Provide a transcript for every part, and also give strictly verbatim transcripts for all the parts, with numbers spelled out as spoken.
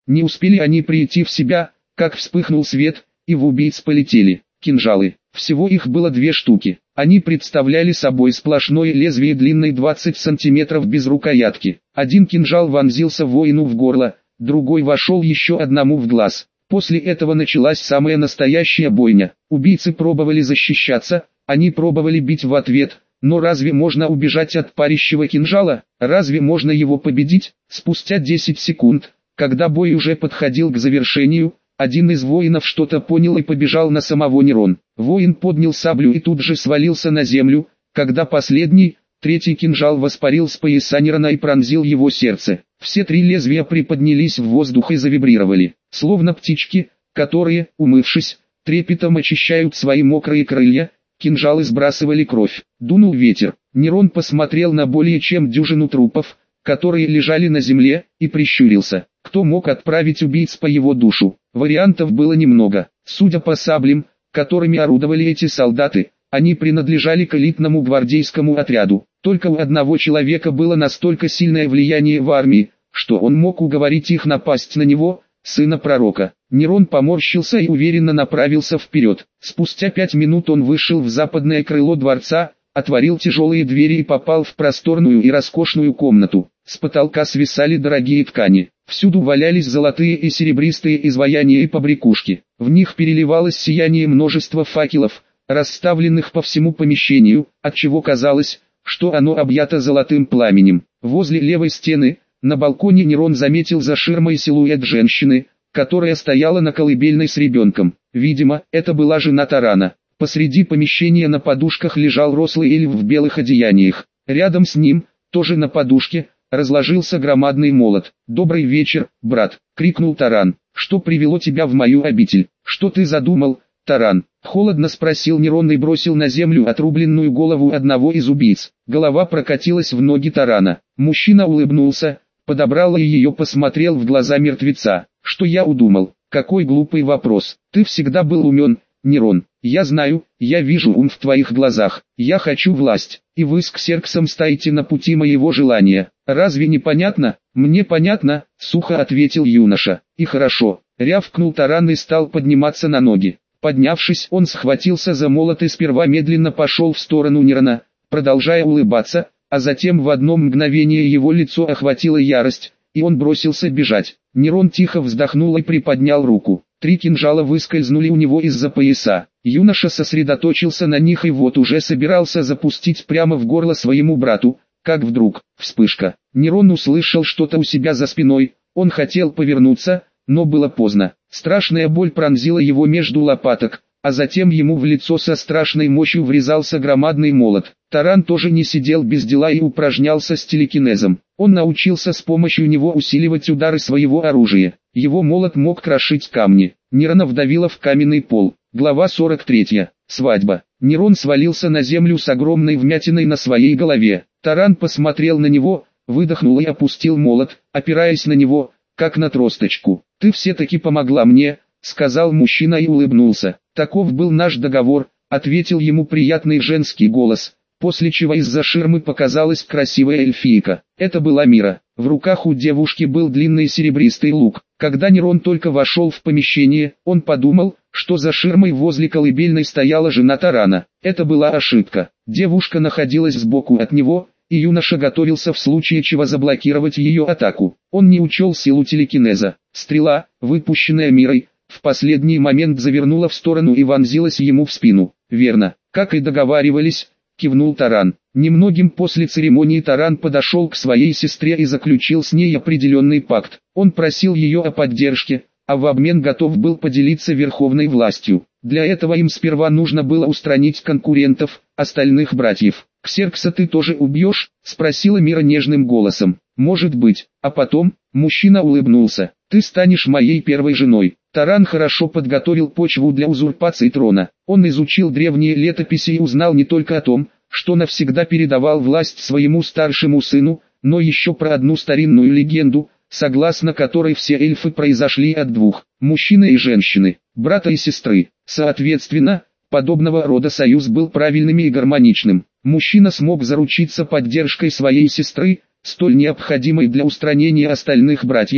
Не успели они прийти в себя, как вспыхнул свет, и в убийц полетели кинжалы. Всего их было две штуки. Они представляли собой сплошное лезвие длиной двадцать сантиметров без рукоятки. Один кинжал вонзился воину в горло, другой вошел еще одному в глаз. После этого началась самая настоящая бойня. Убийцы пробовали защищаться, они пробовали бить в ответ, но разве можно убежать от парящего кинжала? Разве можно его победить? Спустя десять секунд, когда бой уже подходил к завершению, один из воинов что-то понял и побежал на самого Нерон. Воин поднял саблю и тут же свалился на землю, когда последний, третий кинжал воспарил с пояса Нерона и пронзил его сердце. Все три лезвия приподнялись в воздух и завибрировали, словно птички, которые, умывшись, трепетом очищают свои мокрые крылья. Кинжалы сбрасывали кровь. Дунул ветер. Нерон посмотрел на более чем дюжину трупов, которые лежали на земле, и прищурился. Кто мог отправить убийц по его душу? Вариантов было немного. Судя по саблям, которыми орудовали эти солдаты, они принадлежали к элитному гвардейскому отряду. Только у одного человека было настолько сильное влияние в армии, что он мог уговорить их напасть на него, сына пророка. Нерон поморщился и уверенно направился вперед. Спустя пять минут он вышел в западное крыло дворца, отворил тяжелые двери и попал в просторную и роскошную комнату. С потолка свисали дорогие ткани. Всюду валялись золотые и серебристые изваяния и побрякушки. В них переливалось сияние множества факелов, расставленных по всему помещению, отчего казалось, что оно объято золотым пламенем. Возле левой стены, на балконе Нерон заметил за ширмой силуэт женщины, которая стояла на колыбельной с ребенком. Видимо, это была жена Тарана. Посреди помещения на подушках лежал рослый эльф в белых одеяниях. Рядом с ним, тоже на подушке, разложился громадный молот. «Добрый вечер, брат!» — крикнул Таран. «Что привело тебя в мою обитель? Что ты задумал, Таран?» — холодно спросил Нерон и бросил на землю отрубленную голову одного из убийц. Голова прокатилась в ноги Тарана. Мужчина улыбнулся, подобрал ее и посмотрел в глаза мертвеца. «Что я удумал? Какой глупый вопрос. Ты всегда был умен, Нерон. Я знаю, я вижу ум в твоих глазах. Я хочу власть, и вы с Ксерксом стоите на пути моего желания. Разве не понятно?» «Мне понятно», — сухо ответил юноша. «И хорошо», — рявкнул Таран и стал подниматься на ноги. Поднявшись, он схватился за молот и сперва медленно пошел в сторону Нерона, продолжая улыбаться, а затем в одно мгновение его лицо охватила ярость, и он бросился бежать. Нерон тихо вздохнул и приподнял руку. Три кинжала выскользнули у него из-за пояса. Юноша сосредоточился на них и вот уже собирался запустить прямо в горло своему брату, как вдруг, вспышка. Нерон услышал что-то у себя за спиной, он хотел повернуться, но было поздно. Страшная боль пронзила его между лопаток, а затем ему в лицо со страшной мощью врезался громадный молот. Таран тоже не сидел без дела и упражнялся с телекинезом. Он научился с помощью него усиливать удары своего оружия. Его молот мог крошить камни. Нерона вдавило в каменный пол. Глава сорок третья. Свадьба. Нерон свалился на землю с огромной вмятиной на своей голове. Таран посмотрел на него, выдохнул и опустил молот, опираясь на него, как на тросточку. «Ты все-таки помогла мне», — сказал мужчина и улыбнулся. «Таков был наш договор», — ответил ему приятный женский голос, после чего из-за ширмы показалась красивая эльфийка. Это была Мира. В руках у девушки был длинный серебристый лук. Когда Нерон только вошел в помещение, он подумал, что за ширмой возле колыбельной стояла жена Тарана. Это была ошибка. Девушка находилась сбоку от него, и юноша готовился в случае чего заблокировать ее атаку. Он не учел силу телекинеза. Стрела, выпущенная Мирой, в последний момент завернула в сторону и вонзилась ему в спину. «Верно, как и договаривались», — кивнул Таран. Немногим после церемонии Таран подошел к своей сестре и заключил с ней определенный пакт. Он просил ее о поддержке, а в обмен готов был поделиться верховной властью. Для этого им сперва нужно было устранить конкурентов, остальных братьев. «Ксеркса ты тоже убьешь?» — спросила Мира нежным голосом. «Может быть, а потом?» — мужчина улыбнулся. «Ты станешь моей первой женой». Таран хорошо подготовил почву для узурпации трона. Он изучил древние летописи и узнал не только о том, что навсегда передавал власть своему старшему сыну, но еще про одну старинную легенду, согласно которой все эльфы произошли от двух, мужчины и женщины, брата и сестры. Соответственно, подобного рода союз был правильным и гармоничным. Мужчина смог заручиться поддержкой своей сестры, столь необходимой для устранения остальных братьев,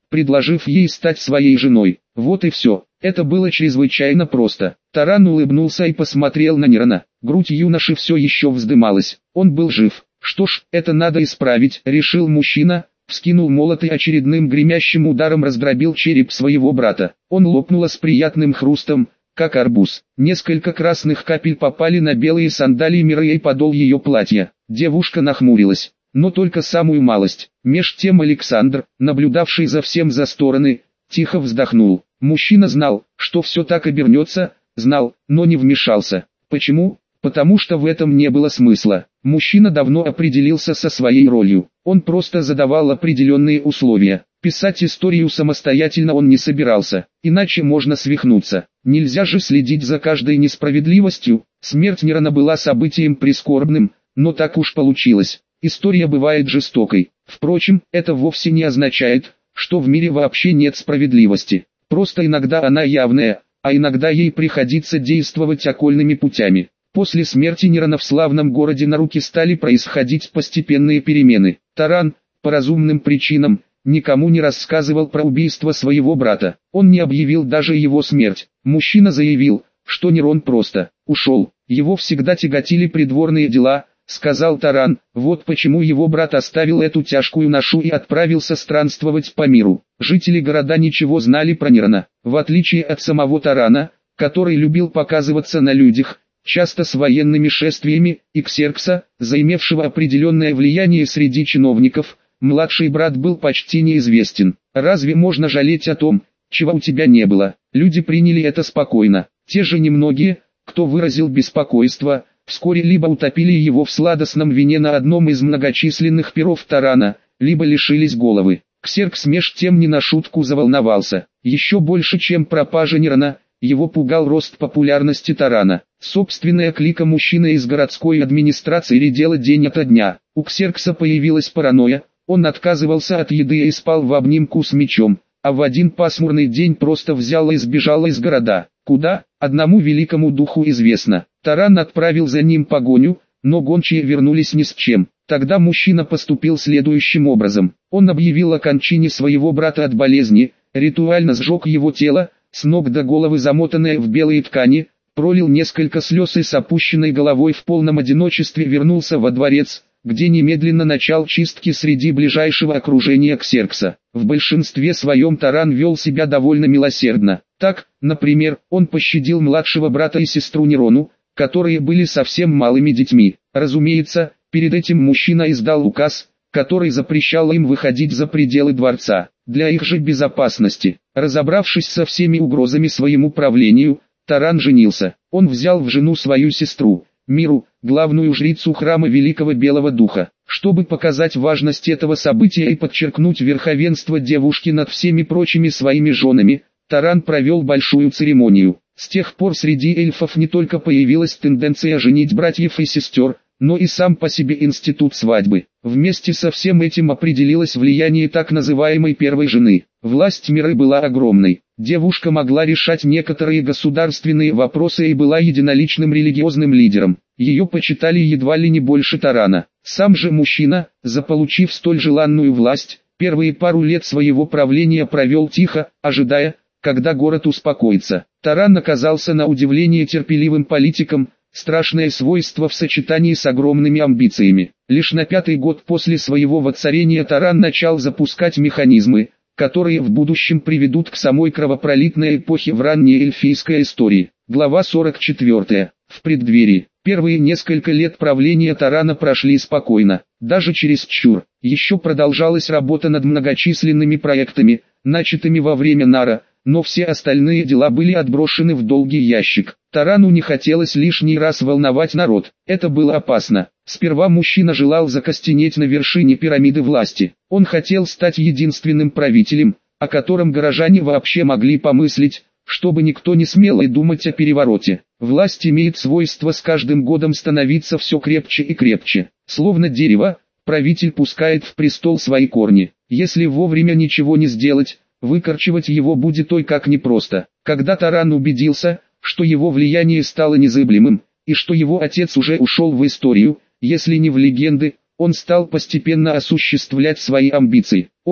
предложив ей стать своей женой. Вот и все. Это было чрезвычайно просто. Таран улыбнулся и посмотрел на Нерона. Грудь юноши все еще вздымалась. Он был жив. Что ж, это надо исправить, решил мужчина. Вскинул молот и очередным гремящим ударом раздробил череп своего брата. Он лопнуло с приятным хрустом, как арбуз. Несколько красных капель попали на белые сандалии Миры и подол ее платья. Девушка нахмурилась, но только самую малость. Меж тем Александр, наблюдавший за всем за стороны, тихо вздохнул. Мужчина знал, что все так обернется, знал, но не вмешался. Почему? Потому что в этом не было смысла. Мужчина давно определился со своей ролью. Он просто задавал определенные условия. Писать историю самостоятельно он не собирался, иначе можно свихнуться. Нельзя же следить за каждой несправедливостью. Смерть Нерона была событием прискорбным, но так уж получилось. История бывает жестокой. Впрочем, это вовсе не означает, что в мире вообще нет справедливости. Просто иногда она явная, а иногда ей приходится действовать окольными путями. После смерти Нерона в славном городе на руки стали происходить постепенные перемены. Таран, по разумным причинам, никому не рассказывал про убийство своего брата. Он не объявил даже его смерть. Мужчина заявил, что Нерон просто ушел. Его всегда тяготили придворные дела, сказал Таран. Вот почему его брат оставил эту тяжкую ношу и отправился странствовать по миру. Жители города ничего знали про Нерона. В отличие от самого Тарана, который любил показываться на людях, часто с военными шествиями, и Ксеркса, заимевшего определенное влияние среди чиновников, младший брат был почти неизвестен. Разве можно жалеть о том, чего у тебя не было? Люди приняли это спокойно. Те же немногие, кто выразил беспокойство, вскоре либо утопили его в сладостном вине на одном из многочисленных перов Тарана, либо лишились головы. Ксеркс меж тем не на шутку заволновался. Еще больше, чем пропажа Нерона, его пугал рост популярности Тарана. Собственная клика мужчины из городской администрации редела день ото дня. У Ксеркса появилась паранойя, он отказывался от еды и спал в обнимку с мечом, а в один пасмурный день просто взял и сбежал из города. Куда? Одному великому духу известно. Таран отправил за ним погоню, но гончие вернулись ни с чем. Тогда мужчина поступил следующим образом. Он объявил о кончине своего брата от болезни, ритуально сжег его тело, с ног до головы замотанное в белые ткани, пролил несколько слез и с опущенной головой в полном одиночестве вернулся во дворец, где немедленно начал чистки среди ближайшего окружения Ксеркса. В большинстве своем Таран вел себя довольно милосердно. Так, например, он пощадил младшего брата и сестру Нерону, которые были совсем малыми детьми. Разумеется, перед этим мужчина издал указ, который запрещал им выходить за пределы дворца, для их же безопасности. Разобравшись со всеми угрозами своему правлению, Таран женился. Он взял в жену свою сестру, Миру, главную жрицу храма Великого Белого Духа. Чтобы показать важность этого события и подчеркнуть верховенство девушки над всеми прочими своими женами, Таран провел большую церемонию. С тех пор среди эльфов не только появилась тенденция женить братьев и сестер, но и сам по себе институт свадьбы. Вместе со всем этим определилось влияние так называемой первой жены. Власть Миры была огромной. Девушка могла решать некоторые государственные вопросы и была единоличным религиозным лидером. Ее почитали едва ли не больше Тарана. Сам же мужчина, заполучив столь желанную власть, первые пару лет своего правления провел тихо, ожидая, когда город успокоится. Таран оказался на удивление терпеливым политиком, страшное свойство в сочетании с огромными амбициями. Лишь на пятый год после своего воцарения Таран начал запускать механизмы, которые в будущем приведут к самой кровопролитной эпохе в ранней эльфийской истории. Глава сорок четыре. В преддверии. Первые несколько лет правления Тарана прошли спокойно, даже чересчур. Еще продолжалась работа над многочисленными проектами, начатыми во время Нара, но все остальные дела были отброшены в долгий ящик. Тарану не хотелось лишний раз волновать народ. Это было опасно. Сперва мужчина желал закостенеть на вершине пирамиды власти. Он хотел стать единственным правителем, о котором горожане вообще могли помыслить, чтобы никто не смел и думать о перевороте. Власть имеет свойство с каждым годом становиться все крепче и крепче. Словно дерево, правитель пускает в престол свои корни. Если вовремя ничего не сделать, выкорчевать его будет ой как непросто. Когда Таран убедился, что его влияние стало незыблемым, и что его отец уже ушел в историю, если не в легенды, он стал постепенно осуществлять свои амбиции. Ох,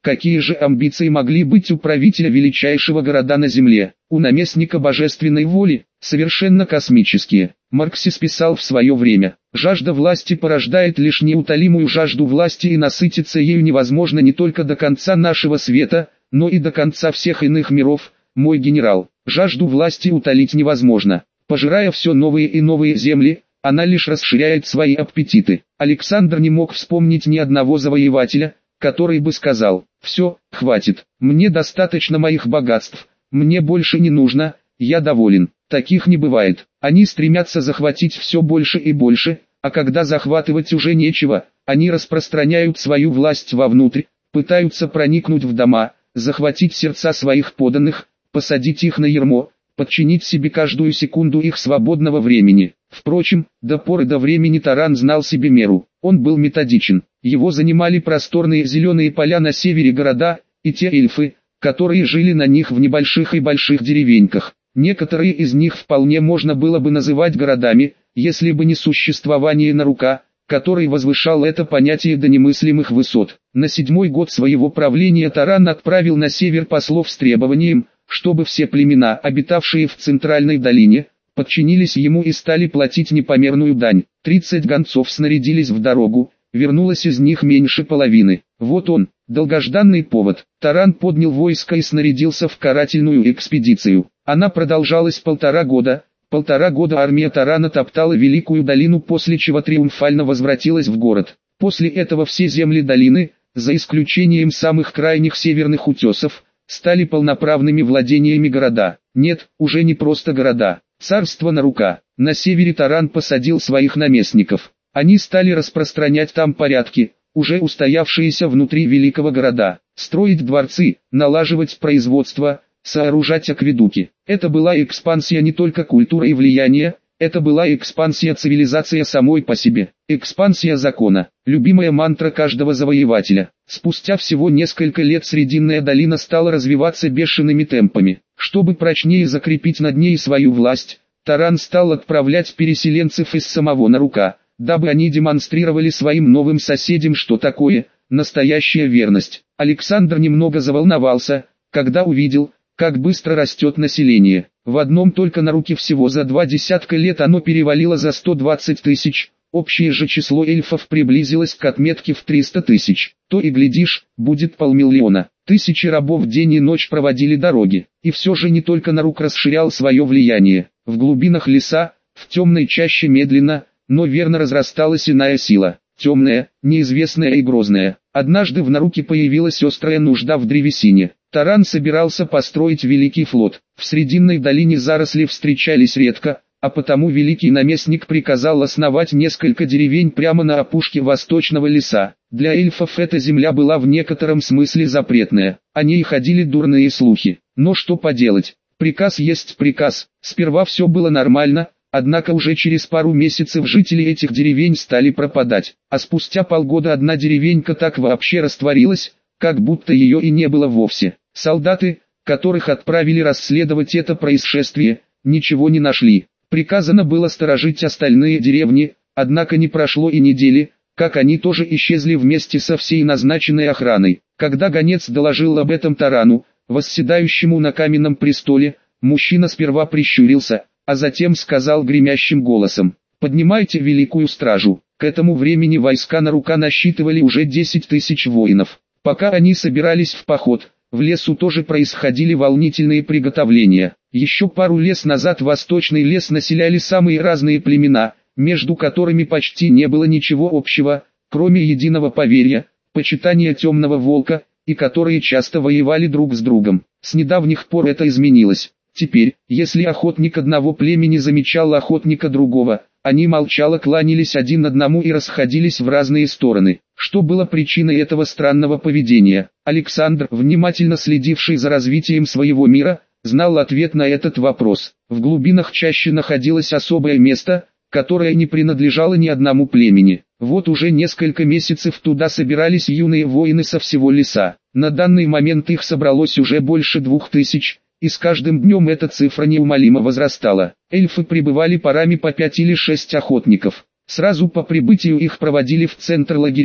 Какие же амбиции могли быть у правителя величайшего города на земле, у наместника божественной воли, совершенно космические. Марксис писал в свое время: «Жажда власти порождает лишь неутолимую жажду власти, и насытиться ею невозможно не только до конца нашего света, но и до конца всех иных миров, мой генерал. Жажду власти утолить невозможно. Пожирая все новые и новые земли, она лишь расширяет свои аппетиты». Александр не мог вспомнить ни одного завоевателя, который бы сказал: «Все, хватит, мне достаточно моих богатств, мне больше не нужно, я доволен». Таких не бывает. Они стремятся захватить все больше и больше, а когда захватывать уже нечего, они распространяют свою власть вовнутрь, пытаются проникнуть в дома, захватить сердца своих подданных, посадить их на ярмо, подчинить себе каждую секунду их свободного времени. Впрочем, до поры до времени Таран знал себе меру. Он был методичен. Его занимали просторные зеленые поля на севере города, и те эльфы, которые жили на них в небольших и больших деревеньках. Некоторые из них вполне можно было бы называть городами, если бы не существование Нарука, который возвышал это понятие до немыслимых высот. На седьмой год своего правления Таран отправил на север послов с требованием, чтобы все племена, обитавшие в Центральной долине, подчинились ему и стали платить непомерную дань. Тридцать гонцов снарядились в дорогу, вернулось из них меньше половины. Вот он, долгожданный повод. Таран поднял войско и снарядился в карательную экспедицию. Она продолжалась полтора года. Полтора года армия Тарана топтала Великую долину, после чего триумфально возвратилась в город. После этого все земли долины, за исключением самых крайних северных утесов, стали полноправными владениями города. Нет, уже не просто города. Царство Нарука. На севере Таран посадил своих наместников. Они стали распространять там порядки, уже устоявшиеся внутри великого города, строить дворцы, налаживать производство, сооружать акведуки. Это была экспансия не только культуры и влияния, это была экспансия цивилизации самой по себе, экспансия закона, любимая мантра каждого завоевателя. Спустя всего несколько лет Срединная долина стала развиваться бешеными темпами. Чтобы прочнее закрепить над ней свою власть, Таран стал отправлять переселенцев из самого Нарука, дабы они демонстрировали своим новым соседям, что такое настоящая верность. Александр немного заволновался, когда увидел, как быстро растет население. В одном только Наруке всего за два десятка лет оно перевалило за сто двадцать тысяч, общее же число эльфов приблизилось к отметке в триста тысяч. То и глядишь, будет полмиллиона. Тысячи рабов день и ночь проводили дороги. И все же не только Нарук расширял свое влияние. В глубинах леса, в темной чаще медленно, но верно разрасталась иная сила. Темная, неизвестная и грозная. Однажды в Наруке появилась острая нужда в древесине. Таран собирался построить великий флот. В Срединной долине заросли встречались редко, а потому великий наместник приказал основать несколько деревень прямо на опушке восточного леса. Для эльфов эта земля была в некотором смысле запретная. О ней ходили дурные слухи. Но что поделать? Приказ есть приказ. Сперва все было нормально, однако уже через пару месяцев жители этих деревень стали пропадать. А спустя полгода одна деревенька так вообще растворилась, как будто ее и не было вовсе. Солдаты, которых отправили расследовать это происшествие, ничего не нашли. Приказано было сторожить остальные деревни, однако не прошло и недели, как они тоже исчезли вместе со всей назначенной охраной. Когда гонец доложил об этом Тарану, восседающему на каменном престоле, мужчина сперва прищурился, а затем сказал гремящим голосом: «Поднимайте великую стражу». К этому времени войска Нарука насчитывали уже десять тысяч воинов. Пока они собирались в поход, в лесу тоже происходили волнительные приготовления. Еще пару лет назад восточный лес населяли самые разные племена, между которыми почти не было ничего общего, кроме единого поверья, почитания темного волка, и которые часто воевали друг с другом. С недавних пор это изменилось. Теперь, если охотник одного племени замечал охотника другого, они молчало кланялись один одному и расходились в разные стороны. Что было причиной этого странного поведения? Александр, внимательно следивший за развитием своего мира, знал ответ на этот вопрос. В глубинах чаще находилось особое место, которое не принадлежало ни одному племени. Вот уже несколько месяцев туда собирались юные воины со всего леса. На данный момент их собралось уже больше двух тысяч. И с каждым днем эта цифра неумолимо возрастала. Эльфы прибывали парами по пять или шесть охотников. Сразу по прибытию их проводили в центр лагеря,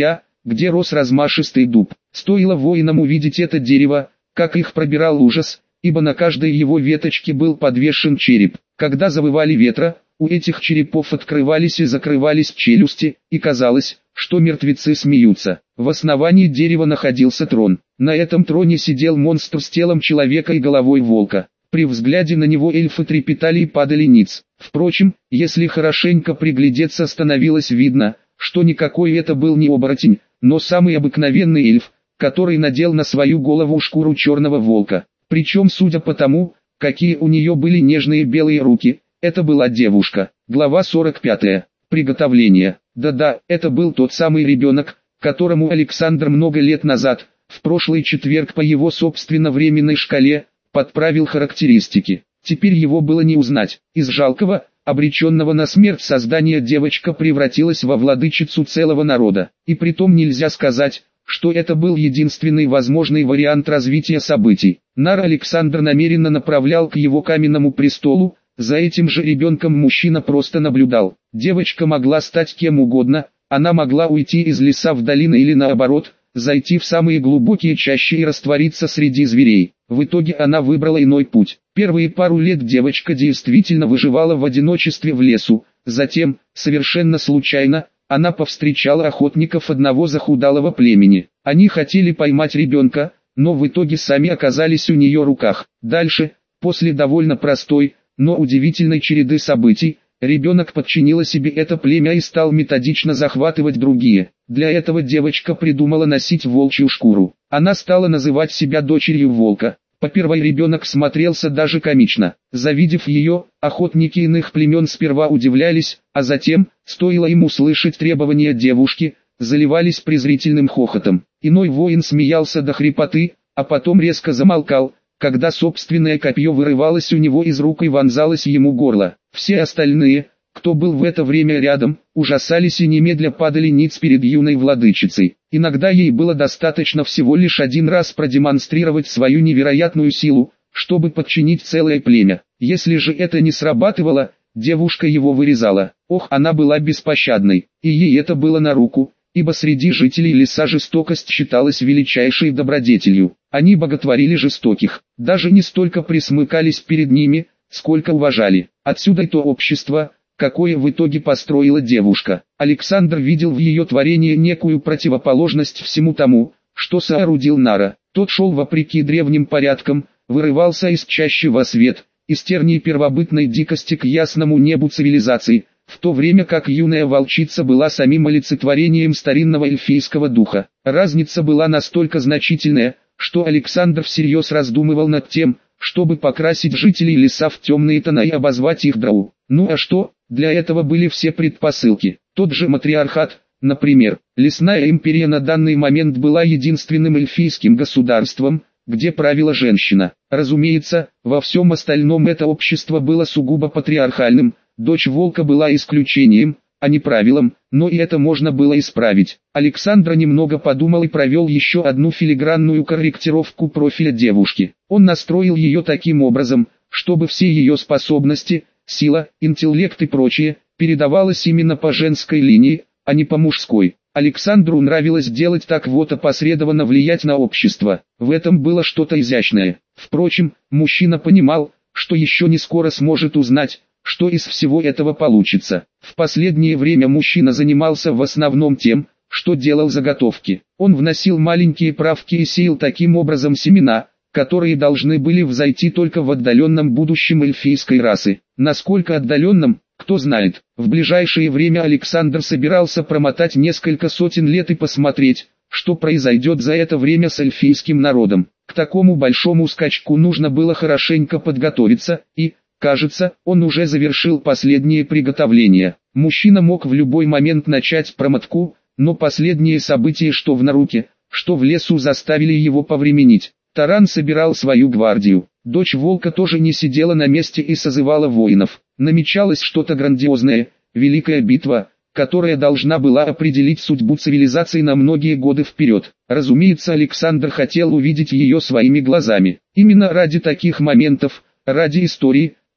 где рос размашистый дуб. Стоило воинам увидеть это дерево, как их пробирал ужас, ибо на каждой его веточке был подвешен череп. Когда завывали ветра, у этих черепов открывались и закрывались челюсти, и казалось, что мертвецы смеются. В основании дерева находился трон. На этом троне сидел монстр с телом человека и головой волка. При взгляде на него эльфы трепетали и падали ниц. Впрочем, если хорошенько приглядеться, становилось видно, что никакой это был не оборотень, но самый обыкновенный эльф, который надел на свою голову шкуру черного волка. Причем, судя по тому, какие у нее были нежные белые руки, это была девушка. Глава сорок пятая. Приготовление. Да-да, это был тот самый ребенок, которому Александр много лет назад, в прошлый четверг по его собственно временной шкале, подправил характеристики. Теперь его было не узнать. Из жалкого, обреченного на смерть создания девочка превратилась во владычицу целого народа. И притом нельзя сказать, что это был единственный возможный вариант развития событий. Нар Александр намеренно направлял к его каменному престолу, за этим же ребенком мужчина просто наблюдал. Девочка могла стать кем угодно, она могла уйти из леса в долины или наоборот, зайти в самые глубокие чащи и раствориться среди зверей. В итоге она выбрала иной путь. Первые пару лет девочка действительно выживала в одиночестве в лесу, затем, совершенно случайно, она повстречала охотников одного захудалого племени. Они хотели поймать ребенка, но в итоге сами оказались у нее в руках. Дальше, после довольно простой, но удивительной череды событий, ребенок подчинила себе это племя и стал методично захватывать другие. Для этого девочка придумала носить волчью шкуру. Она стала называть себя дочерью волка. По первой ребенок смотрелся даже комично. Завидев ее, охотники иных племен сперва удивлялись, а затем, стоило им услышать требования девушки, заливались презрительным хохотом. Иной воин смеялся до хрипоты, а потом резко замолкал, когда собственное копье вырывалось у него из рук и вонзалось ему в горло. Все остальные, кто был в это время рядом, ужасались и немедля падали ниц перед юной владычицей. Иногда ей было достаточно всего лишь один раз продемонстрировать свою невероятную силу, чтобы подчинить целое племя. Если же это не срабатывало, девушка его вырезала. Ох, она была беспощадной, и ей это было на руку, ибо среди жителей леса жестокость считалась величайшей добродетелью. Они боготворили жестоких, даже не столько присмыкались перед ними, сколько уважали. Отсюда и то общество, какое в итоге построила девушка. Александр видел в ее творении некую противоположность всему тому, что соорудил Нара. Тот шел вопреки древним порядкам, вырывался из чащи во свет, из терний первобытной дикости к ясному небу цивилизации, в то время как юная волчица была самим олицетворением старинного эльфийского духа. Разница была настолько значительная, что Александр всерьез раздумывал над тем, чтобы покрасить жителей леса в темные тона и обозвать их драу. Ну а что, для этого были все предпосылки. Тот же матриархат, например. Лесная империя на данный момент была единственным эльфийским государством, где правила женщина. Разумеется, во всем остальном это общество было сугубо патриархальным, дочь волка была исключением, а не правилом, но и это можно было исправить. Александр немного подумал и провел еще одну филигранную корректировку профиля девушки. Он настроил ее таким образом, чтобы все ее способности, сила, интеллект и прочее, передавалось именно по женской линии, а не по мужской. Александру нравилось делать так, вот опосредованно влиять на общество. В этом было что-то изящное. Впрочем, мужчина понимал, что еще не скоро сможет узнать, что из всего этого получится. В последнее время мужчина занимался в основном тем, что делал заготовки. Он вносил маленькие правки и сеял таким образом семена, которые должны были взойти только в отдаленном будущем эльфийской расы. Насколько отдаленном, кто знает. В ближайшее время Александр собирался промотать несколько сотен лет и посмотреть, что произойдет за это время с эльфийским народом. К такому большому скачку нужно было хорошенько подготовиться, и, кажется, он уже завершил последние приготовления. Мужчина мог в любой момент начать промотку, но последние события что в Наруке, что в лесу заставили его повременить. Таран собирал свою гвардию. Дочь волка тоже не сидела на месте и созывала воинов. Намечалось что-то грандиозное, великая битва, которая должна была определить судьбу цивилизации на многие годы вперед. Разумеется, Александр хотел увидеть ее своими глазами. Именно ради таких моментов, ради истории,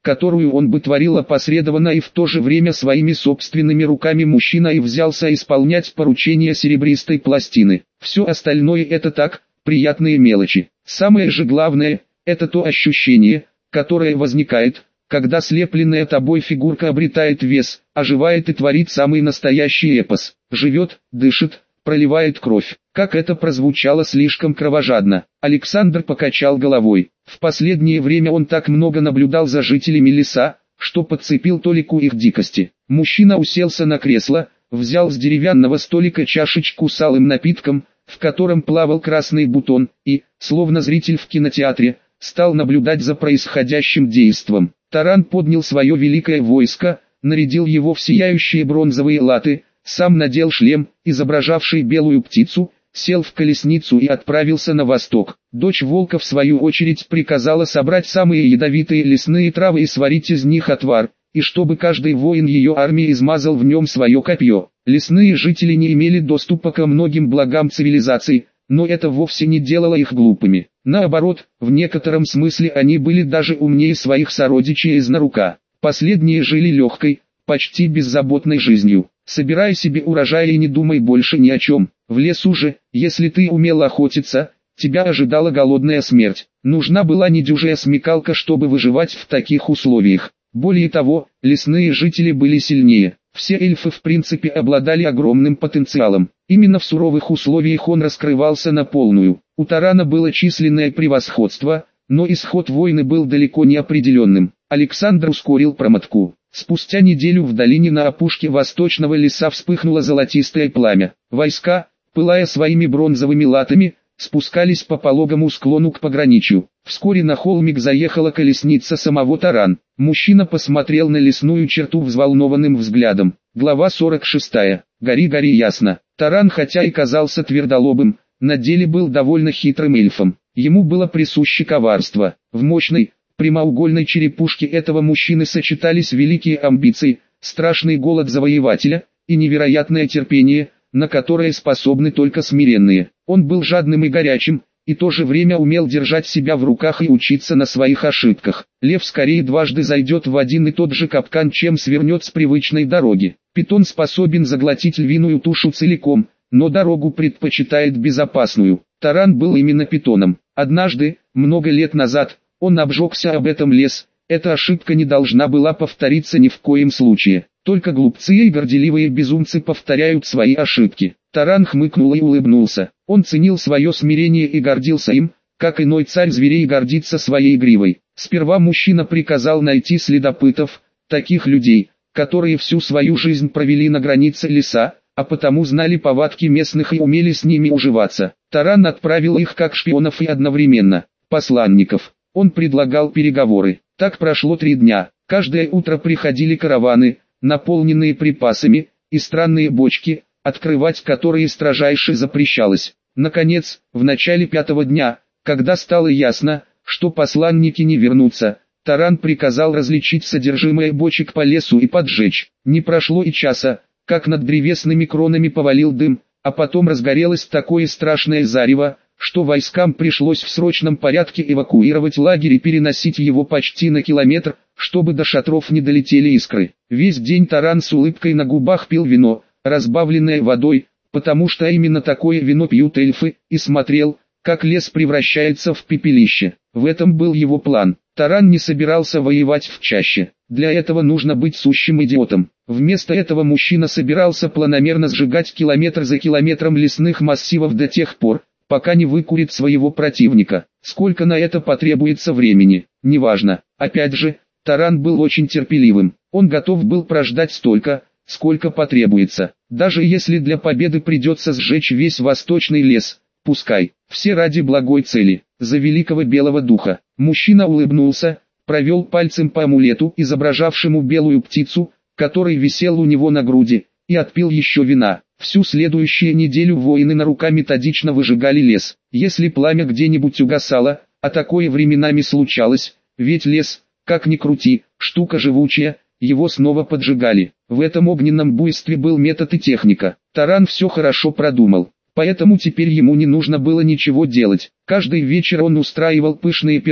которую он бы творил опосредованно и в то же время своими собственными руками, мужчина и взялся исполнять поручения серебристой пластины. Все остальное это так, приятные мелочи. Самое же главное, это то ощущение, которое возникает, когда слепленная тобой фигурка обретает вес, оживает и творит самый настоящий эпос. Живет, дышит, проливает кровь. Как это прозвучало слишком кровожадно. Александр покачал головой. В последнее время он так много наблюдал за жителями леса, что подцепил толику их дикости. Мужчина уселся на кресло, взял с деревянного столика чашечку с алым напитком, в котором плавал красный бутон, и, словно зритель в кинотеатре, стал наблюдать за происходящим действом. Таран поднял свое великое войско, нарядил его в сияющие бронзовые латы, сам надел шлем, изображавший белую птицу, сел в колесницу и отправился на восток. Дочь волка в свою очередь приказала собрать самые ядовитые лесные травы и сварить из них отвар, и чтобы каждый воин ее армии измазал в нем свое копье. Лесные жители не имели доступа ко многим благам цивилизации, но это вовсе не делало их глупыми. Наоборот, в некотором смысле они были даже умнее своих сородичей из Нарука. Последние жили легкой, почти беззаботной жизнью. Собирай себе урожай и не думай больше ни о чем. В лесу же, если ты умел охотиться, тебя ожидала голодная смерть. Нужна была недюжая смекалка, чтобы выживать в таких условиях. Более того, лесные жители были сильнее. Все эльфы в принципе обладали огромным потенциалом. Именно в суровых условиях он раскрывался на полную. У Тарана было численное превосходство, но исход войны был далеко не определенным. Александр ускорил промотку. Спустя неделю в долине на опушке восточного леса вспыхнуло золотистое пламя. Войска, пылая своими бронзовыми латами, спускались по пологому склону к пограничью. Вскоре на холмик заехала колесница самого Таран. Мужчина посмотрел на лесную черту взволнованным взглядом. Глава сорок шестая. Гори, гори ясно. Таран, хотя и казался твердолобым, на деле был довольно хитрым эльфом. Ему было присуще коварство. В мощной, прямоугольной черепушке этого мужчины сочетались великие амбиции, страшный голод завоевателя и невероятное терпение, на которое способны только смиренные. Он был жадным и горячим, и в то же время умел держать себя в руках и учиться на своих ошибках. Лев скорее дважды зайдет в один и тот же капкан, чем свернет с привычной дороги. Питон способен заглотить львиную тушу целиком, но дорогу предпочитает безопасную. Таран был именно питоном. Однажды, много лет назад, он обжегся об этом лес. Эта ошибка не должна была повториться ни в коем случае. Только глупцы и горделивые безумцы повторяют свои ошибки. Таран хмыкнул и улыбнулся. Он ценил свое смирение и гордился им, как иной царь зверей гордится своей гривой. Сперва мужчина приказал найти следопытов, таких людей, которые всю свою жизнь провели на границе леса, а потому знали повадки местных и умели с ними уживаться. Таран отправил их как шпионов и одновременно посланников. Он предлагал переговоры. Так прошло три дня. Каждое утро приходили караваны, наполненные припасами, и странные бочки, открывать которые строжайше запрещалось. Наконец, в начале пятого дня, когда стало ясно, что посланники не вернутся, Таран приказал различить содержимое бочек по лесу и поджечь. Не прошло и часа, как над древесными кронами повалил дым, а потом разгорелось такое страшное зарево, что войскам пришлось в срочном порядке эвакуировать лагерь и переносить его почти на километр, чтобы до шатров не долетели искры. Весь день Таран с улыбкой на губах пил вино, разбавленное водой, потому что именно такое вино пьют эльфы, и смотрел, как лес превращается в пепелище. В этом был его план. Таран не собирался воевать в чаще. Для этого нужно быть сущим идиотом. Вместо этого мужчина собирался планомерно сжигать километр за километром лесных массивов до тех пор, пока не выкурит своего противника. Сколько на это потребуется времени, неважно. Опять же, Таран был очень терпеливым. Он готов был прождать столько, сколько потребуется. Даже если для победы придется сжечь весь восточный лес, пускай. Все ради благой цели, за великого белого духа. Мужчина улыбнулся, провел пальцем по амулету, изображавшему белую птицу, который висел у него на груди, и отпил еще вина. Всю следующую неделю воины на рука методично выжигали лес. Если пламя где-нибудь угасало, а такое временами случалось, ведь лес, как ни крути, штука живучая, его снова поджигали. В этом огненном буйстве был метод и техника. Таран все хорошо продумал. Поэтому теперь ему не нужно было ничего делать. Каждый вечер он устраивал пышные пиры,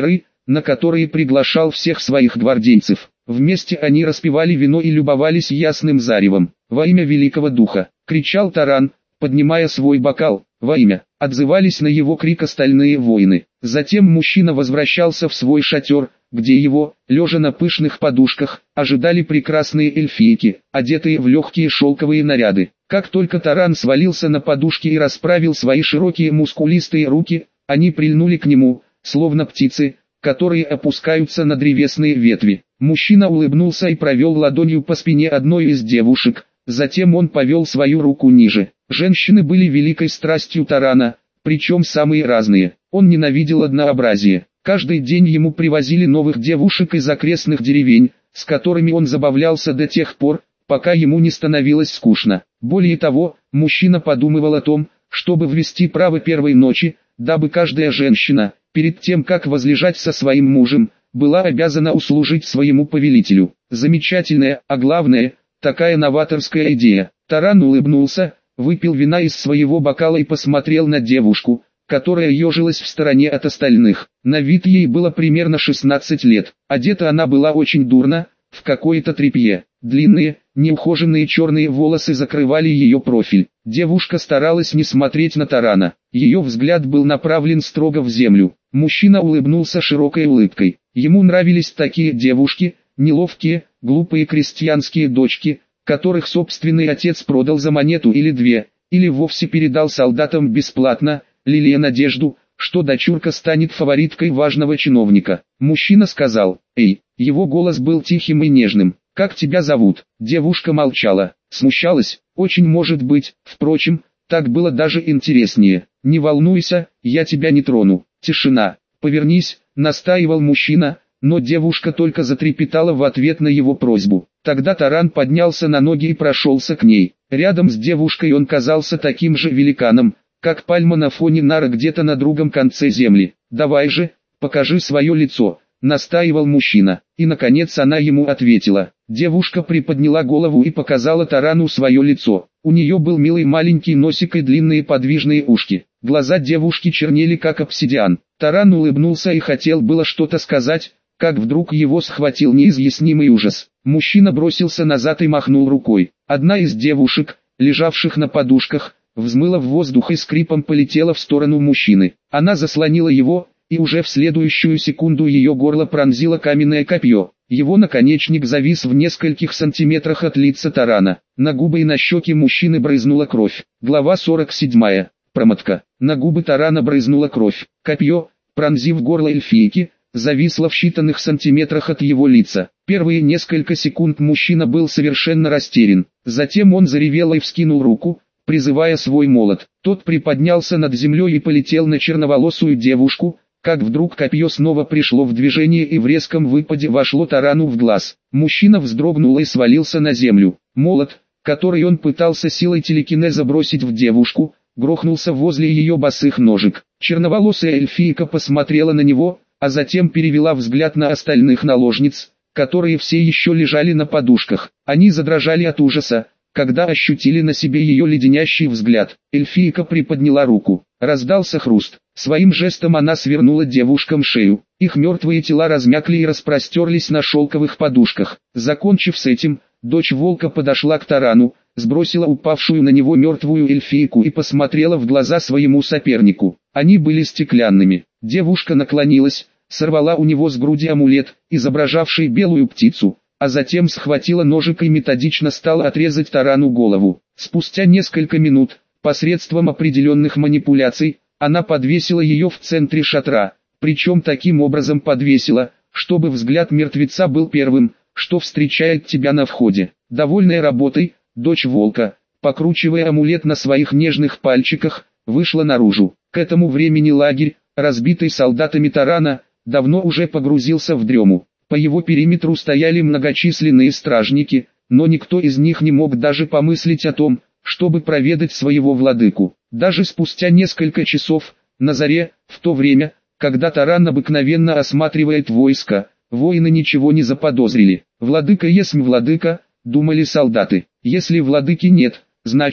на которые приглашал всех своих гвардейцев. Вместе они распивали вино и любовались ясным заревом. «Во имя Великого Духа!» — кричал Таран, поднимая свой бокал. «Во имя!» — отзывались на его крик остальные воины. Затем мужчина возвращался в свой шатер, где его, лежа на пышных подушках, ожидали прекрасные эльфийки, одетые в легкие шелковые наряды. Как только Таран свалился на подушки и расправил свои широкие мускулистые руки, они прильнули к нему, словно птицы, которые опускаются на древесные ветви. Мужчина улыбнулся и провел ладонью по спине одной из девушек, затем он повел свою руку ниже. Женщины были великой страстью Тарана, причем самые разные. Он ненавидел однообразие. Каждый день ему привозили новых девушек из окрестных деревень, с которыми он забавлялся до тех пор, пока ему не становилось скучно. Более того, мужчина подумывал о том, чтобы ввести право первой ночи, дабы каждая женщина, перед тем как возлежать со своим мужем, была обязана услужить своему повелителю. Замечательная, а главное, такая новаторская идея. Таран улыбнулся, выпил вина из своего бокала и посмотрел на девушку, которая ежилась в стороне от остальных. На вид ей было примерно шестнадцать лет. Одета она была очень дурно, в какое-то тряпье. Длинные, неухоженные черные волосы закрывали ее профиль. Девушка старалась не смотреть на Тарана. Ее взгляд был направлен строго в землю. Мужчина улыбнулся широкой улыбкой. Ему нравились такие девушки, неловкие, глупые крестьянские дочки, которых собственный отец продал за монету или две, или вовсе передал солдатам бесплатно, лелея надежду, что дочурка станет фавориткой важного чиновника. Мужчина сказал: «Эй», его голос был тихим и нежным, «как тебя зовут?» Девушка молчала, смущалась, очень может быть, впрочем, так было даже интереснее. «Не волнуйся, я тебя не трону». Тишина. «Повернись», настаивал мужчина, но девушка только затрепетала в ответ на его просьбу. Тогда Таран поднялся на ноги и прошелся к ней. Рядом с девушкой он казался таким же великаном, как пальма на фоне нара где-то на другом конце земли. «Давай же, покажи свое лицо», настаивал мужчина. И наконец она ему ответила. Девушка приподняла голову и показала Тарану свое лицо. У нее был милый маленький носик и длинные подвижные ушки. Глаза девушки чернели как обсидиан. Таран улыбнулся и хотел было что-то сказать, как вдруг его схватил неизъяснимый ужас. Мужчина бросился назад и махнул рукой. Одна из девушек, лежавших на подушках, взмыла в воздух и скрипом полетела в сторону мужчины. Она заслонила его, и уже в следующую секунду ее горло пронзило каменное копье. Его наконечник завис в нескольких сантиметрах от лица Тарана. На губы и на щеки мужчины брызнула кровь. Глава сорок седьмая. Промотка. На губы Тарана брызнула кровь. Копье, пронзив горло эльфийки, зависло в считанных сантиметрах от его лица. Первые несколько секунд мужчина был совершенно растерян. Затем он заревел и вскинул руку, призывая свой молот. Тот приподнялся над землей и полетел на черноволосую девушку, как вдруг копье снова пришло в движение и в резком выпаде вошло Тарану в глаз. Мужчина вздрогнул и свалился на землю. Молот, который он пытался силой телекинеза бросить в девушку, грохнулся возле ее босых ножек. Черноволосая эльфийка посмотрела на него, а затем перевела взгляд на остальных наложниц, которые все еще лежали на подушках. Они задрожали от ужаса, когда ощутили на себе ее леденящий взгляд. Эльфийка приподняла руку. Раздался хруст. Своим жестом она свернула девушкам шею. Их мертвые тела размякли и распростерлись на шелковых подушках. Закончив с этим, дочь волка подошла к Тарану, сбросила упавшую на него мертвую эльфийку и посмотрела в глаза своему сопернику. Они были стеклянными. Девушка наклонилась, сорвала у него с груди амулет, изображавший белую птицу, а затем схватила ножик и методично стала отрезать Тарану голову. Спустя несколько минут, посредством определенных манипуляций, она подвесила ее в центре шатра, причем таким образом подвесила, чтобы взгляд мертвеца был первым, что встречает тебя на входе. Довольная работой, дочь волка, покручивая амулет на своих нежных пальчиках, вышла наружу. К этому времени лагерь, разбитый солдатами Тарана, давно уже погрузился в дрему. По его периметру стояли многочисленные стражники, но никто из них не мог даже помыслить о том, чтобы проведать своего владыку. Даже спустя несколько часов, на заре, в то время, когда Таран обыкновенно осматривает войско, воины ничего не заподозрили. «Владыка есмь владыка», — думали солдаты. «Если владыки нет, значит,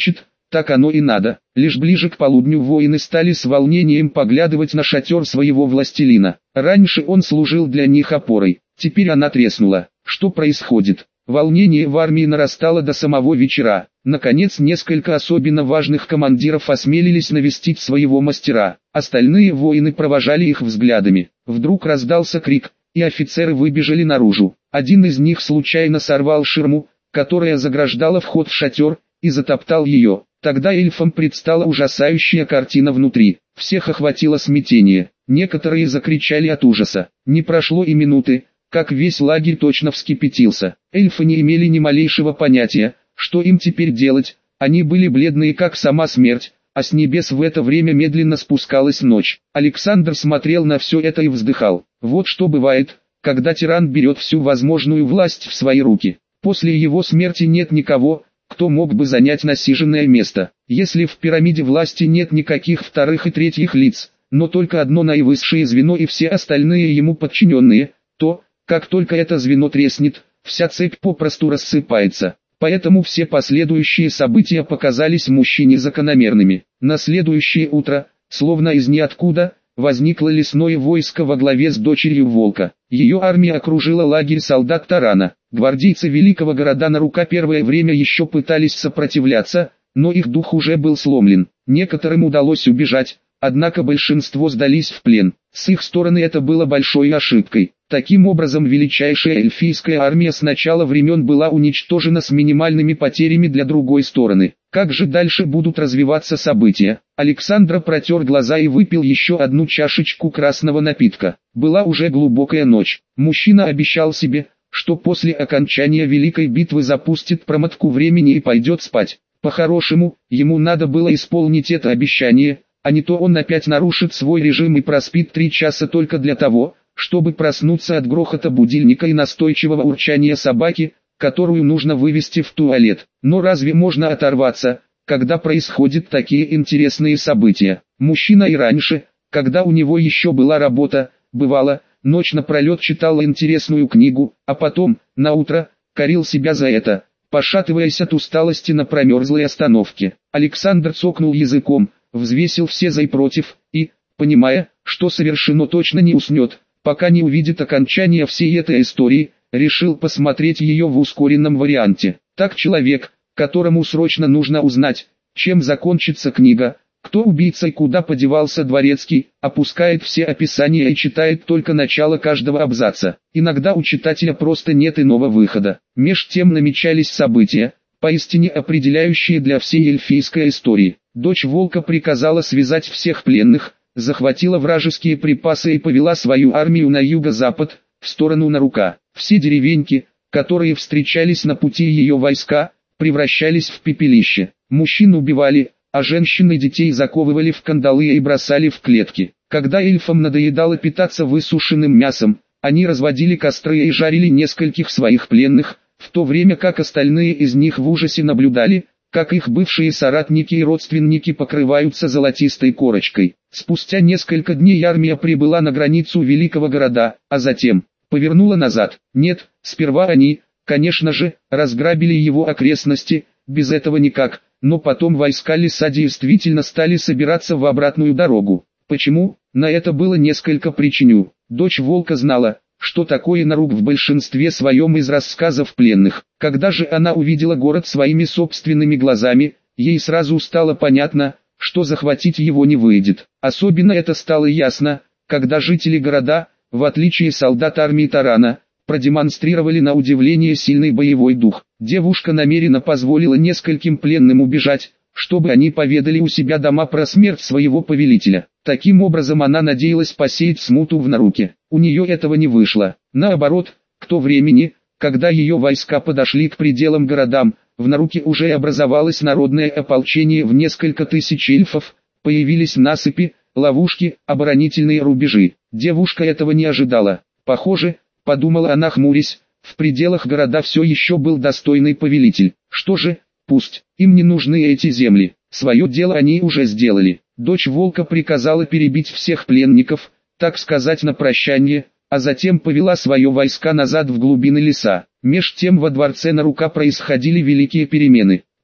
Так оно и надо. Лишь ближе к полудню воины стали с волнением поглядывать на шатер своего властелина. Раньше он служил для них опорой, теперь она треснула. Что происходит? Волнение в армии нарастало до самого вечера. Наконец несколько особенно важных командиров осмелились навестить своего мастера. Остальные воины провожали их взглядами. Вдруг раздался крик, и офицеры выбежали наружу. Один из них случайно сорвал ширму, которая заграждала вход в шатер, и затоптал ее. Тогда эльфам предстала ужасающая картина внутри. Всех охватило смятение. Некоторые закричали от ужаса. Не прошло и минуты, как весь лагерь точно вскипятился. Эльфы не имели ни малейшего понятия, что им теперь делать. Они были бледные как сама смерть, а с небес в это время медленно спускалась ночь. Александр смотрел на все это и вздыхал. Вот что бывает, когда тиран берет всю возможную власть в свои руки. После его смерти нет никого, кто мог бы занять насиженное место. Если в пирамиде власти нет никаких вторых и третьих лиц, но только одно наивысшее звено и все остальные ему подчиненные, то, как только это звено треснет, вся цепь попросту рассыпается. Поэтому все последующие события показались мужчине закономерными. На следующее утро, словно из ниоткуда, возникло лесное войско во главе с дочерью Волка. Ее армия окружила лагерь солдат Тарана. Гвардейцы великого города Нарука первое время еще пытались сопротивляться, но их дух уже был сломлен. Некоторым удалось убежать, однако большинство сдались в плен. С их стороны это было большой ошибкой. Таким образом, величайшая эльфийская армия с начала времен была уничтожена с минимальными потерями для другой стороны. Как же дальше будут развиваться события? Александр протер глаза и выпил еще одну чашечку красного напитка. Была уже глубокая ночь. Мужчина обещал себе, что после окончания великой битвы запустит промотку времени и пойдет спать. По-хорошему, ему надо было исполнить это обещание, а не то он опять нарушит свой режим и проспит три часа только для того, чтобы проснуться от грохота будильника и настойчивого урчания собаки, которую нужно вывести в туалет. Но разве можно оторваться, когда происходят такие интересные события? Мужчина и раньше, когда у него еще была работа, бывало, ночь напролет читал интересную книгу, а потом, наутро, корил себя за это, пошатываясь от усталости на промерзлой остановке. Александр цокнул языком, взвесил все за и против, и, понимая, что совершенно точно не уснет, пока не увидит окончания всей этой истории, решил посмотреть ее в ускоренном варианте. Так человек, которому срочно нужно узнать, чем закончится книга, кто убийца и куда подевался Дворецкий, опускает все описания и читает только начало каждого абзаца. Иногда у читателя просто нет иного выхода. Меж тем намечались события, поистине определяющие для всей эльфийской истории. Дочь Волка приказала связать всех пленных, захватила вражеские припасы и повела свою армию на юго-запад, в сторону Нарука. Все деревеньки, которые встречались на пути ее войска, превращались в пепелище. Мужчин убивали, а женщин и детей заковывали в кандалы и бросали в клетки. Когда эльфам надоедало питаться высушенным мясом, они разводили костры и жарили нескольких своих пленных, в то время как остальные из них в ужасе наблюдали, как их бывшие соратники и родственники покрываются золотистой корочкой. Спустя несколько дней армия прибыла на границу великого города, а затем повернула назад. Нет, сперва они, конечно же, разграбили его окрестности, без этого никак, но потом войска Лиса действительно стали собираться в обратную дорогу. Почему? На это было несколько причин. Дочь Волка знала, что такое Нарук в большинстве своем из рассказов пленных. Когда же она увидела город своими собственными глазами, ей сразу стало понятно, что захватить его не выйдет. Особенно это стало ясно, когда жители города, в отличие солдат армии Тарана, продемонстрировали на удивление сильный боевой дух. Девушка намеренно позволила нескольким пленным убежать, чтобы они поведали у себя дома про смерть своего повелителя. Таким образом она надеялась посеять смуту в Наруке. У нее этого не вышло. Наоборот, к тому времени, когда ее войска подошли к пределам городам, в Наруке уже образовалось народное ополчение в несколько тысяч эльфов, появились насыпи, ловушки, оборонительные рубежи. Девушка этого не ожидала. Похоже, подумала она хмурясь, в пределах города все еще был достойный повелитель. Что же, пусть, им не нужны эти земли, свое дело они уже сделали. Дочь Волка приказала перебить всех пленников, так сказать на прощание, а затем повела свое войска назад в глубины леса. Меж тем во дворце Нарука происходили великие перемены.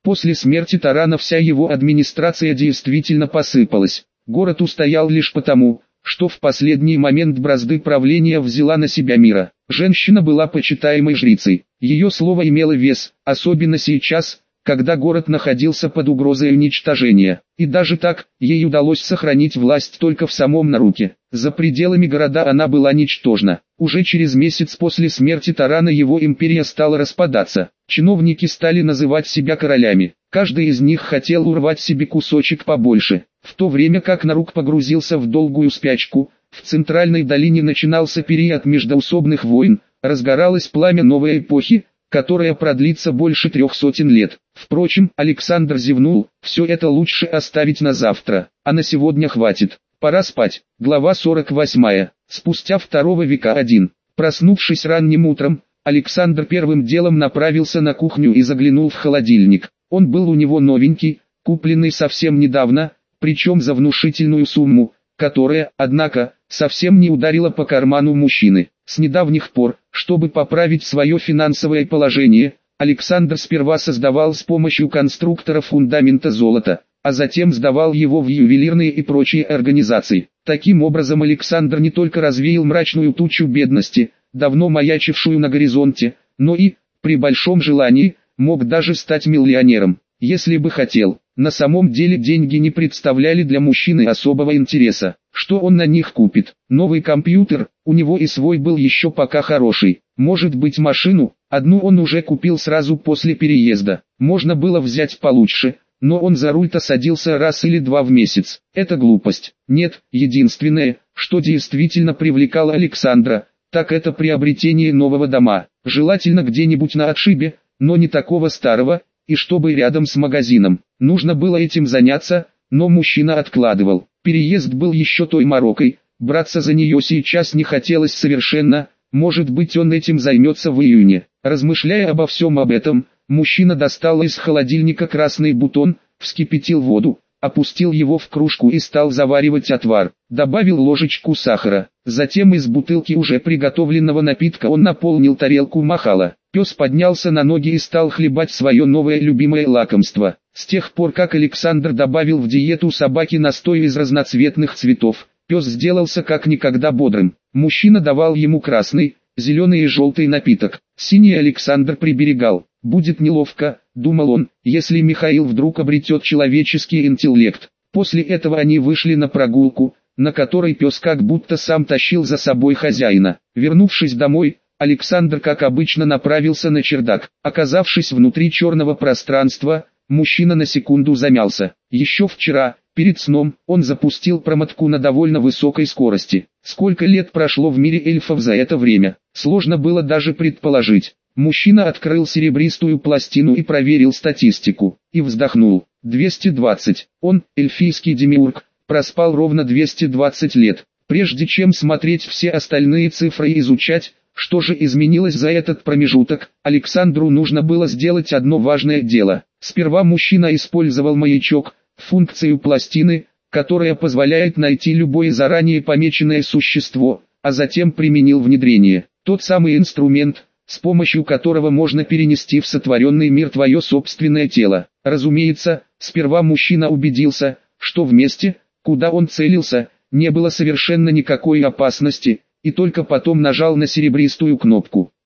После смерти Тарана вся его администрация действительно посыпалась. Город устоял лишь потому, что в последний момент бразды правления взяла на себя Мира. Женщина была почитаемой жрицей. Ее слово имело вес, особенно сейчас, когда город находился под угрозой уничтожения. И даже так, ей удалось сохранить власть только в самом Наруке. За пределами города она была ничтожна. Уже через месяц после смерти Тарана его империя стала распадаться. Чиновники стали называть себя королями. Каждый из них хотел урвать себе кусочек побольше. В то время как Нарук погрузился в долгую спячку, в центральной долине начинался период междоусобных войн, разгоралось пламя новой эпохи, которая продлится больше трех сотен лет. Впрочем, Александр зевнул, все это лучше оставить на завтра, а на сегодня хватит. Пора спать. Глава сорок восьмая. Спустя второго века один. Проснувшись ранним утром, Александр первым делом направился на кухню и заглянул в холодильник. Он был у него новенький, купленный совсем недавно, причем за внушительную сумму, которая, однако, совсем не ударила по карману мужчины. С недавних пор, чтобы поправить свое финансовое положение, Александр сперва создавал с помощью конструктора фундамента золота, а затем сдавал его в ювелирные и прочие организации. Таким образом Александр не только развеял мрачную тучу бедности, давно маячившую на горизонте, но и, при большом желании, мог даже стать миллионером, если бы хотел. На самом деле деньги не представляли для мужчины особого интереса. Что он на них купит? Новый компьютер, у него и свой был еще пока хороший. Может быть машину, одну он уже купил сразу после переезда. Можно было взять получше, но он за руль-то садился раз или два в месяц. Это глупость. Нет, единственное, что действительно привлекало Александра, так это приобретение нового дома. Желательно где-нибудь на отшибе, но не такого старого, и чтобы рядом с магазином. Нужно было этим заняться, но мужчина откладывал. Переезд был еще той морокой, браться за нее сейчас не хотелось совершенно, может быть он этим займется в июне. Размышляя обо всем об этом, мужчина достал из холодильника красный бутон, вскипятил воду, опустил его в кружку и стал заваривать отвар. Добавил ложечку сахара, затем из бутылки уже приготовленного напитка он наполнил тарелку махала. Пес поднялся на ноги и стал хлебать свое новое любимое лакомство. С тех пор как Александр добавил в диету собаки настой из разноцветных цветов, пес сделался как никогда бодрым. Мужчина давал ему красный, зеленый и желтый напиток. Синий Александр приберегал. Будет неловко, думал он, если Михаил вдруг обретет человеческий интеллект. После этого они вышли на прогулку, на которой пес как будто сам тащил за собой хозяина. Вернувшись домой, Александр как обычно направился на чердак. Оказавшись внутри черного пространства, мужчина на секунду замялся. Еще вчера, перед сном, он запустил промотку на довольно высокой скорости. Сколько лет прошло в мире эльфов за это время, сложно было даже предположить. Мужчина открыл серебристую пластину и проверил статистику, и вздохнул. двести двадцать. Он, эльфийский демиург, проспал ровно двести двадцать лет. Прежде чем смотреть все остальные цифры и изучать, что же изменилось за этот промежуток, Александру нужно было сделать одно важное дело. Сперва мужчина использовал маячок, функцию пластины, которая позволяет найти любое заранее помеченное существо, а затем применил внедрение. Тот самый инструмент, с помощью которого можно перенести в сотворенный мир твое собственное тело. Разумеется, сперва мужчина убедился, что в месте, куда он целился, не было совершенно никакой опасности, и только потом нажал на серебристую кнопку.